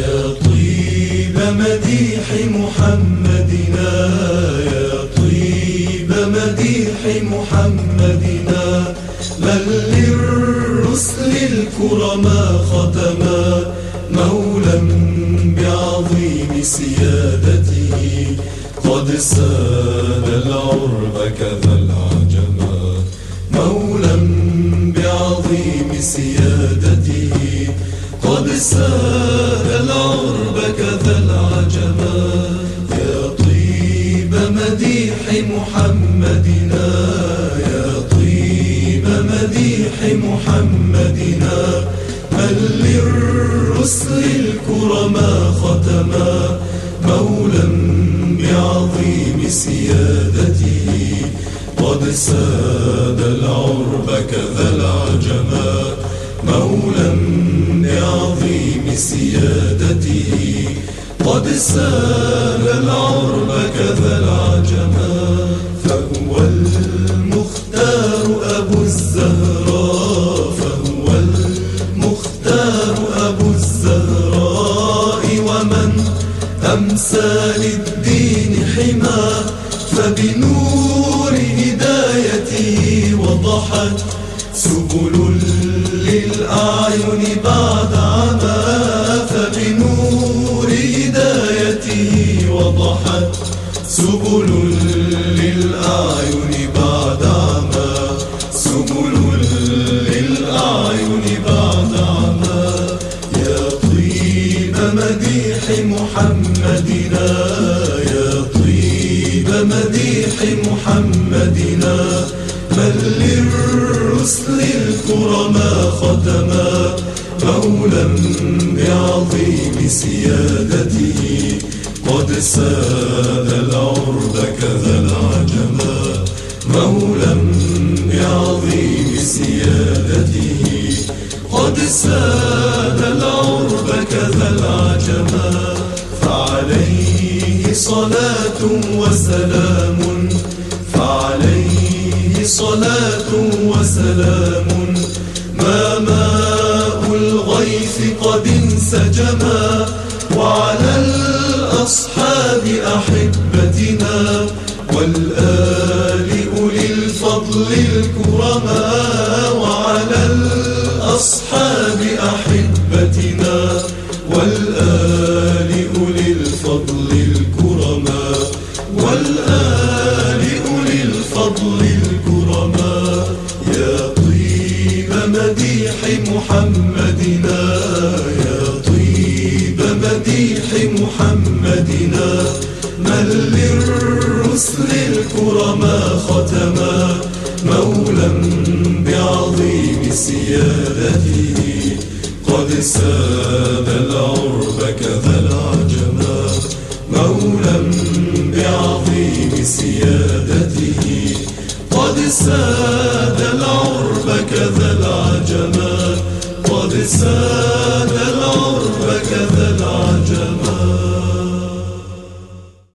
يا طيب مديح محمدنا، يا طيب مديح محمدنا، من للرسل الكرما ختما، مولا بعظيم سيادته، قد ساد العرب كذا العجما، مولا بعظيم سيادته، قد ساد العرب كذا العجما. يا طيب مديح محمدنا، يا طيب مديح محمدنا، من للرسل الكرما ختما، مولا بعظيم سيادته، قد ساد العرب كذا العجما، مولا بعظيم سيادته، قد ساد العرب كذا العجما. فهو المختار أبو الزهراء، فهو المختار أبو الزهراء، ومن أمسى للدين حما، فبنور هدايته وضحت سبل للأعين بعد عما، فبنور هدايته وضحت سبل للأعين بعد عما، سبل للأعين بعد عما. يا طيب مديح محمدنا، يا طيب مديح محمدنا، من للرسل الكرما ختما، مولا بعظيم سيادته، قد ساد العرب كذا العجما، مولا بعظيم سيادته، قد ساد العرب كذا العجما. فعليه صلاة وسلام، فعليه صلاة وسلام، ما ماء الغيث قد انسجما، وعلى الأصحاب أحبتنا، والآل أولي الفضل الكرما، وعلى الأصحاب أحبتنا، والآل أولي الفضل الكرما، والآل أولي الفضل الكرما. يا طيب مديح محمدنا، يا طيب مديح محمدنا، من للرسل الكرما ختما، مولا بعظيم سيادته، قد ساد العرب كذا العجما، مولا بعظيم سيادته، قد ساد العرب كذا العجما، قد ساد